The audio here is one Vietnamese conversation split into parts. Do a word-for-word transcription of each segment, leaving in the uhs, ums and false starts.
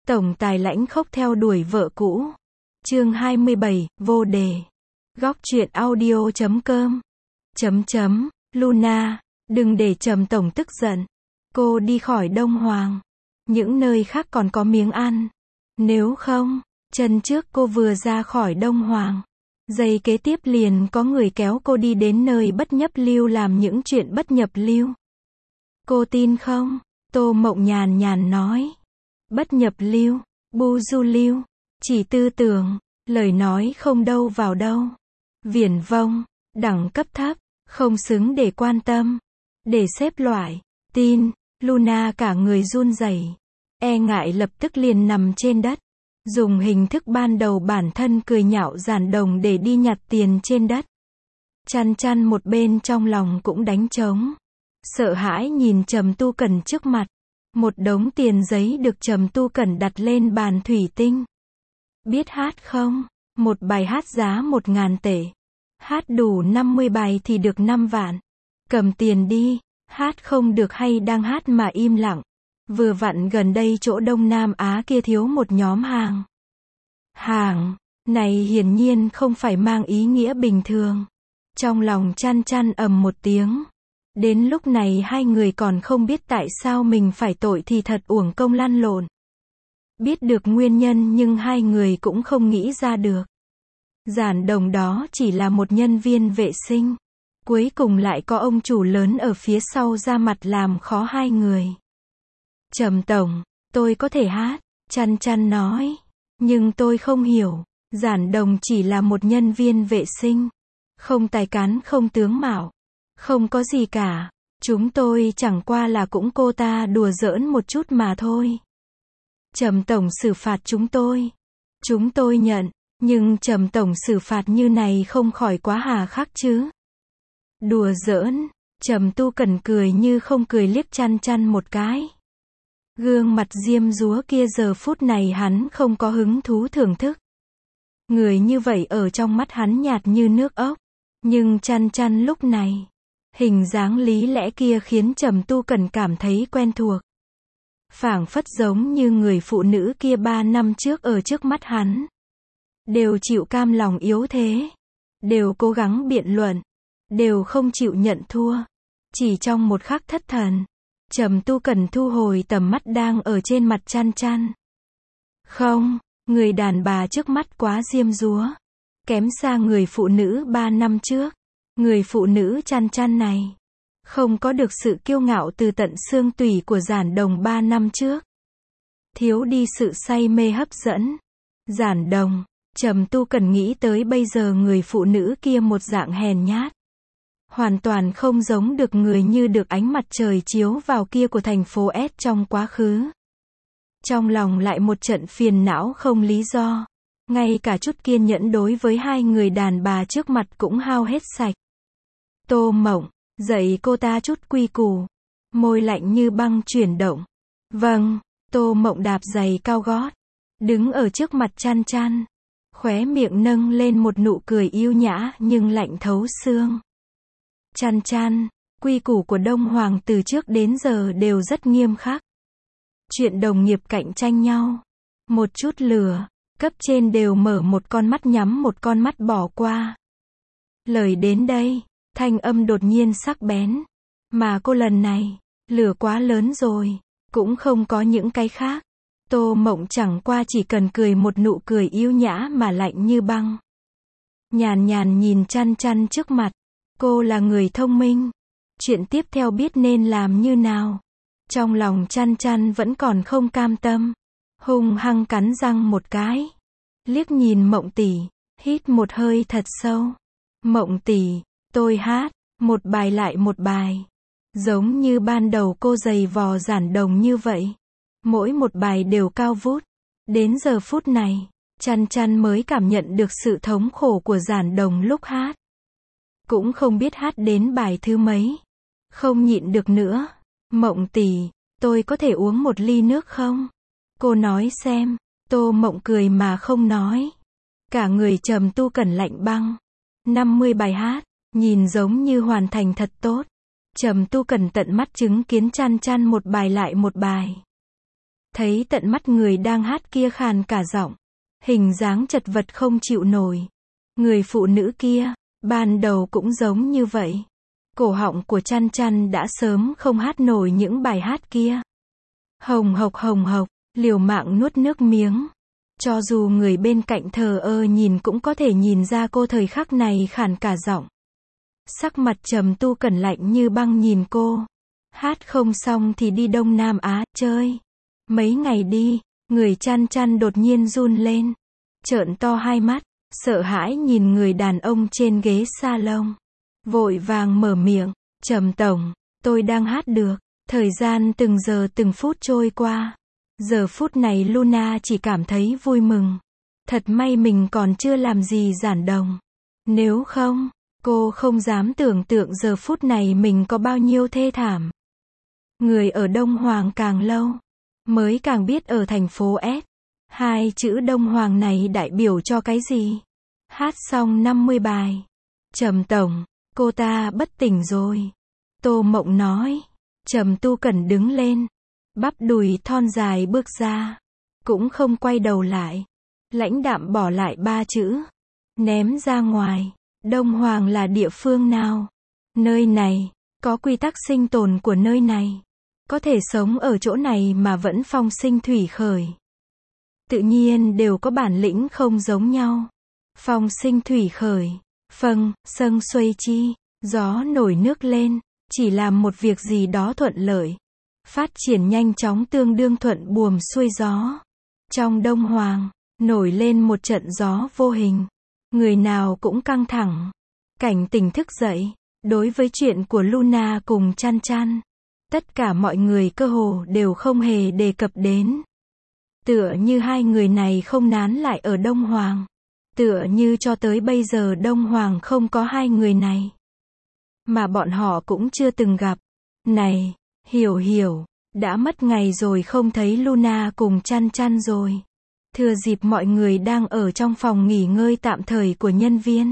Tổng tài lãnh khốc theo đuổi vợ cũ. Chương hai mươi bảy, vô đề. Góc truyện audio chấm com. Chấm chấm, Luna, đừng để Trầm tổng tức giận. Cô đi khỏi Đông Hoàng. Những nơi khác còn có miếng ăn. Nếu không, chân trước cô vừa ra khỏi Đông Hoàng. Giây kế tiếp liền có người kéo cô đi đến nơi bất nhập lưu làm những chuyện bất nhập lưu. Cô tin không? Tô Mộng nhàn nhàn nói. Bất nhập lưu, bu du lưu, chỉ tư tưởng, lời nói không đâu vào đâu. Viển vông, đẳng cấp thấp, không xứng để quan tâm, để xếp loại. Tin, Luna cả người run rẩy, e ngại lập tức liền nằm trên đất. Dùng hình thức ban đầu bản thân cười nhạo Giản Đồng để đi nhặt tiền trên đất. Chăn chăn một bên trong lòng cũng đánh trống. Sợ hãi nhìn Trầm Tu Cẩn trước mặt. Một đống tiền giấy được Trầm Tu Cẩn đặt lên bàn thủy tinh. Biết hát không? Một bài hát giá một ngàn tệ. Hát đủ năm mươi bài thì được năm vạn. Cầm tiền đi. Hát không được hay đang hát mà im lặng. Vừa vặn gần đây chỗ Đông Nam Á kia thiếu một nhóm hàng. Hàng này hiển nhiên không phải mang ý nghĩa bình thường. Trong lòng chăn chăn ầm một tiếng. Đến lúc này hai người còn không biết tại sao mình phải tội thì thật uổng công lăn lộn. Biết được nguyên nhân nhưng hai người cũng không nghĩ ra được. Giản Đồng đó chỉ là một nhân viên vệ sinh. Cuối cùng lại có ông chủ lớn ở phía sau ra mặt làm khó hai người. Trầm tổng, tôi có thể hát, chăn chăn nói. Nhưng tôi không hiểu, Giản Đồng chỉ là một nhân viên vệ sinh. Không tài cán không tướng mạo. Không có gì cả. Chúng tôi chẳng qua là cũng cô ta đùa giỡn một chút mà thôi. Trầm tổng xử phạt chúng tôi. Chúng tôi nhận, nhưng Trầm tổng xử phạt như này không khỏi quá hà khắc chứ. Đùa giỡn, Trầm Tu Cẩn cười như không cười liếc chăn chăn một cái. Gương mặt diêm dúa kia giờ phút này hắn không có hứng thú thưởng thức. Người như vậy ở trong mắt hắn nhạt như nước ốc. Nhưng chăn chăn lúc này, hình dáng lý lẽ kia khiến Trầm Tu Cẩn cảm thấy quen thuộc. Phảng phất giống như người phụ nữ kia ba năm trước ở trước mắt hắn. Đều chịu cam lòng yếu thế. Đều cố gắng biện luận. Đều không chịu nhận thua. Chỉ trong một khắc thất thần, Trầm Tu Cẩn thu hồi tầm mắt đang ở trên mặt chăn chăn. Không, người đàn bà trước mắt quá diêm dúa. Kém xa người phụ nữ ba năm trước. Người phụ nữ chăn chăn này không có được sự kiêu ngạo từ tận xương tủy của Giản Đồng ba năm trước. Thiếu đi sự say mê hấp dẫn. Giản Đồng, Trầm Tu Cẩn nghĩ tới bây giờ người phụ nữ kia một dạng hèn nhát. Hoàn toàn không giống được người như được ánh mặt trời chiếu vào kia của thành phố S trong quá khứ. Trong lòng lại một trận phiền não không lý do. Ngay cả chút kiên nhẫn đối với hai người đàn bà trước mặt cũng hao hết sạch. Tô Mộng, dạy cô ta chút quy củ. Môi lạnh như băng chuyển động. Vâng, Tô Mộng đạp giày cao gót. Đứng ở trước mặt chăn chăn. Khóe miệng nâng lên một nụ cười yêu nhã nhưng lạnh thấu xương. Chăn chăn, quy củ của Đông Hoàng từ trước đến giờ đều rất nghiêm khắc. Chuyện đồng nghiệp cạnh tranh nhau. Một chút lừa, cấp trên đều mở một con mắt nhắm một con mắt bỏ qua. Lời đến đây, thanh âm đột nhiên sắc bén. Mà cô lần này, lửa quá lớn rồi, cũng không có những cái khác. Tô Mộng chẳng qua chỉ cần cười một nụ cười yêu nhã mà lạnh như băng. Nhàn nhàn nhìn chăn chăn trước mặt. Cô là người thông minh. Chuyện tiếp theo biết nên làm như nào. Trong lòng chăn chăn vẫn còn không cam tâm. Hung hăng cắn răng một cái. Liếc nhìn Mộng tỷ, hít một hơi thật sâu. Mộng tỷ, tôi hát, một bài lại một bài. Giống như ban đầu cô giày vò Giản Đồng như vậy. Mỗi một bài đều cao vút. Đến giờ phút này, chăn chăn mới cảm nhận được sự thống khổ của Giản Đồng lúc hát. Cũng không biết hát đến bài thứ mấy. Không nhịn được nữa. Mộng tỷ, tôi có thể uống một ly nước không? Cô nói xem. Tô Mộng cười mà không nói. Cả người Trầm Tu Cẩn lạnh băng. năm mươi bài hát, nhìn giống như hoàn thành thật tốt. Trầm Tu Cẩn tận mắt chứng kiến chăn chăn một bài lại một bài. Thấy tận mắt người đang hát kia khàn cả giọng. Hình dáng chật vật không chịu nổi. Người phụ nữ kia, ban đầu cũng giống như vậy. Cổ họng của Chăn Chăn đã sớm không hát nổi những bài hát kia. Hồng hộc hồng hộc, liều mạng nuốt nước miếng. Cho dù người bên cạnh thờ ơ nhìn cũng có thể nhìn ra cô thời khắc này khàn cả giọng. Sắc mặt Trầm Tu Cẩn lạnh như băng nhìn cô. Hát không xong thì đi Đông Nam Á chơi. Mấy ngày đi, người Chăn Chăn đột nhiên run lên. Trợn to hai mắt, sợ hãi nhìn người đàn ông trên ghế salon. Vội vàng mở miệng, Trầm tổng, tôi đang hát được. Thời gian từng giờ từng phút trôi qua. Giờ phút này Luna chỉ cảm thấy vui mừng. Thật may mình còn chưa làm gì giản đồng. Nếu không, cô không dám tưởng tượng giờ phút này mình có bao nhiêu thê thảm. Người ở Đông Hoàng càng lâu, mới càng biết ở thành phố S, hai chữ Đông Hoàng này đại biểu cho cái gì. Hát xong năm mươi bài. Trầm tổng, cô ta bất tỉnh rồi. Tô Mộng nói. Trầm Tu Cẩn đứng lên. Bắp đùi thon dài bước ra. Cũng không quay đầu lại. Lãnh đạm bỏ lại ba chữ. Ném ra ngoài. Đông Hoàng là địa phương nào? Nơi này, có quy tắc sinh tồn của nơi này. Có thể sống ở chỗ này mà vẫn phong sinh thủy khởi. Tự nhiên đều có bản lĩnh không giống nhau. Phong sinh thủy khởi. Phâng, sâng xuây chi. Gió nổi nước lên. Chỉ làm một việc gì đó thuận lợi. Phát triển nhanh chóng tương đương thuận buồm xuôi gió. Trong Đông Hoàng, nổi lên một trận gió vô hình. Người nào cũng căng thẳng. Cảnh tỉnh thức dậy. Đối với chuyện của Luna cùng Chăn Chăn, tất cả mọi người cơ hồ đều không hề đề cập đến. Tựa như hai người này không nán lại ở Đông Hoàng. Tựa như cho tới bây giờ Đông Hoàng không có hai người này. Mà bọn họ cũng chưa từng gặp. Này, Hiểu Hiểu, đã mất ngày rồi không thấy Luna cùng Chăn Chăn rồi. Thừa dịp mọi người đang ở trong phòng nghỉ ngơi tạm thời của nhân viên.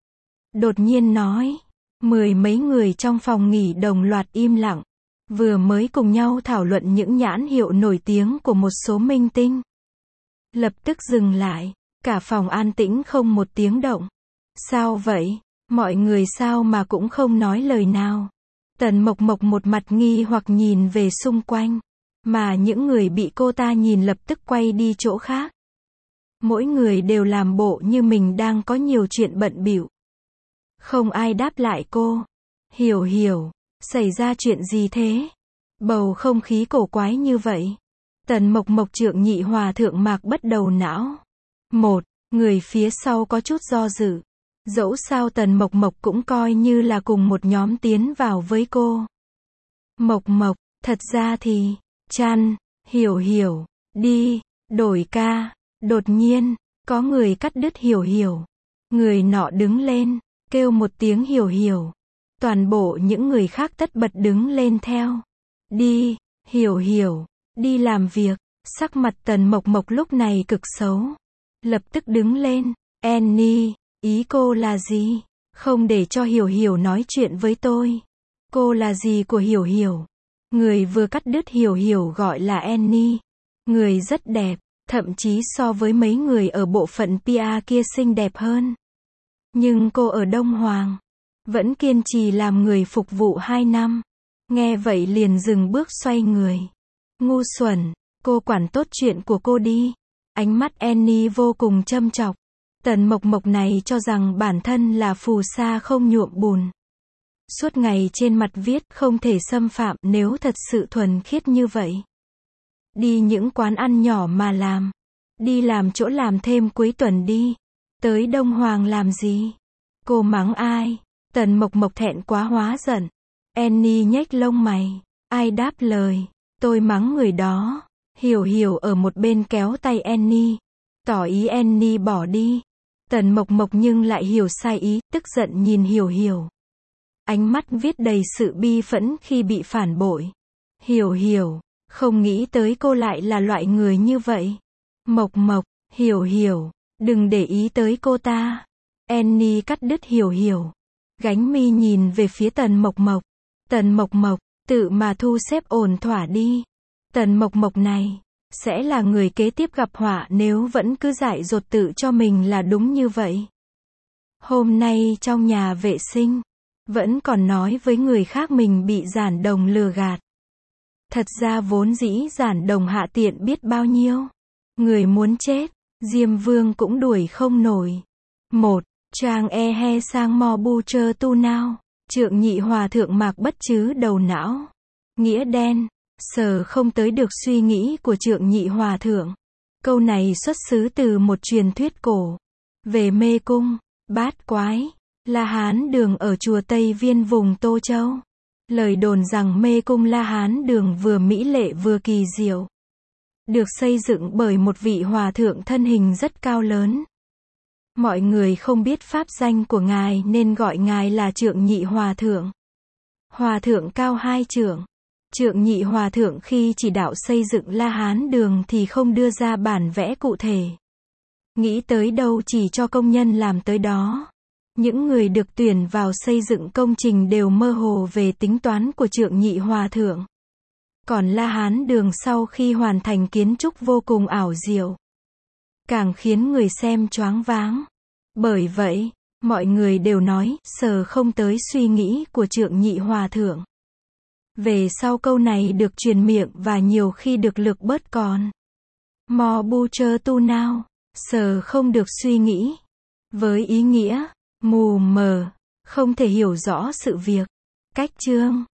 Đột nhiên nói. Mười mấy người trong phòng nghỉ đồng loạt im lặng. Vừa mới cùng nhau thảo luận những nhãn hiệu nổi tiếng của một số minh tinh. Lập tức dừng lại. Cả phòng an tĩnh không một tiếng động. Sao vậy? Mọi người sao mà cũng không nói lời nào. Tần Mộc Mộc một mặt nghi hoặc nhìn về xung quanh. Mà những người bị cô ta nhìn lập tức quay đi chỗ khác. Mỗi người đều làm bộ như mình đang có nhiều chuyện bận bịu. Không ai đáp lại cô. Hiểu Hiểu, xảy ra chuyện gì thế? Bầu không khí cổ quái như vậy. Tần Mộc Mộc Trượng Nhị Hòa Thượng Mạc bất đầu não. Một, người phía sau có chút do dự. Dẫu sao Tần Mộc Mộc cũng coi như là cùng một nhóm tiến vào với cô. Mộc Mộc, thật ra thì, Chăn, Hiểu Hiểu, đi, đổi ca. Đột nhiên, có người cắt đứt Hiểu Hiểu. Người nọ đứng lên, kêu một tiếng Hiểu Hiểu. Toàn bộ những người khác tất bật đứng lên theo. Đi, Hiểu Hiểu, đi làm việc. Sắc mặt Tần Mộc Mộc lúc này cực xấu. Lập tức đứng lên. Annie, ý cô là gì? Không để cho Hiểu Hiểu nói chuyện với tôi. Cô là gì của Hiểu Hiểu? Người vừa cắt đứt Hiểu Hiểu gọi là Annie. Người rất đẹp, thậm chí so với mấy người ở bộ phận pê e kia xinh đẹp hơn. Nhưng cô ở Đông Hoàng, vẫn kiên trì làm người phục vụ hai năm. Nghe vậy liền dừng bước xoay người. Ngu xuẩn, cô quản tốt chuyện của cô đi. Ánh mắt Annie vô cùng châm chọc. Tần Mộc Mộc này cho rằng bản thân là phù sa không nhuộm bùn. Suốt ngày trên mặt viết không thể xâm phạm nếu thật sự thuần khiết như vậy. Đi những quán ăn nhỏ mà làm. Đi làm chỗ làm thêm cuối tuần đi. Tới Đông Hoàng làm gì? Cô mắng ai? Tần Mộc Mộc thẹn quá hóa giận. Annie nhếch lông mày. Ai đáp lời? Tôi mắng người đó. Hiểu Hiểu ở một bên kéo tay Annie. Tỏ ý Annie bỏ đi. Tần Mộc Mộc nhưng lại hiểu sai ý, tức giận nhìn Hiểu Hiểu. Ánh mắt viết đầy sự bi phẫn khi bị phản bội. Hiểu Hiểu, không nghĩ tới cô lại là loại người như vậy. Mộc Mộc, Hiểu Hiểu, đừng để ý tới cô ta. Annie cắt đứt Hiểu Hiểu. Gánh mi nhìn về phía Tần Mộc Mộc. Tần Mộc Mộc, tự mà thu xếp ổn thỏa đi. Tần Mộc Mộc này, sẽ là người kế tiếp gặp họa nếu vẫn cứ dại dột tự cho mình là đúng như vậy. Hôm nay trong nhà vệ sinh, vẫn còn nói với người khác mình bị Giản Đồng lừa gạt. Thật ra vốn dĩ Giản Đồng hạ tiện biết bao nhiêu. Người muốn chết, Diêm Vương cũng đuổi không nổi. Một, Trang e he sang mò bu chơ tu nao. Trượng Nhị Hòa Thượng Mạc Bất Chứ đầu não. Nghĩa đen, sờ không tới được suy nghĩ của Trượng Nhị Hòa Thượng. Câu này xuất xứ từ một truyền thuyết cổ. Về mê cung, bát quái, La Hán Đường ở chùa Tây Viên vùng Tô Châu. Lời đồn rằng mê cung La Hán Đường vừa mỹ lệ vừa kỳ diệu. Được xây dựng bởi một vị hòa thượng thân hình rất cao lớn. Mọi người không biết pháp danh của ngài nên gọi ngài là Trượng Nhị Hòa Thượng. Hòa thượng cao hai trượng. Trượng Nhị Hòa Thượng khi chỉ đạo xây dựng La Hán Đường thì không đưa ra bản vẽ cụ thể. Nghĩ tới đâu chỉ cho công nhân làm tới đó. Những người được tuyển vào xây dựng công trình đều mơ hồ về tính toán của Trượng Nhị Hòa Thượng. Còn La Hán Đường sau khi hoàn thành kiến trúc vô cùng ảo diệu. Càng khiến người xem choáng váng. Bởi vậy, mọi người đều nói, sờ không tới suy nghĩ của Trượng Nhị Hòa Thượng. Về sau câu này được truyền miệng và nhiều khi được lược bớt còn. Mò bu chơ tu nao, sờ không được suy nghĩ. Với ý nghĩa, mù mờ, không thể hiểu rõ sự việc. Cách chương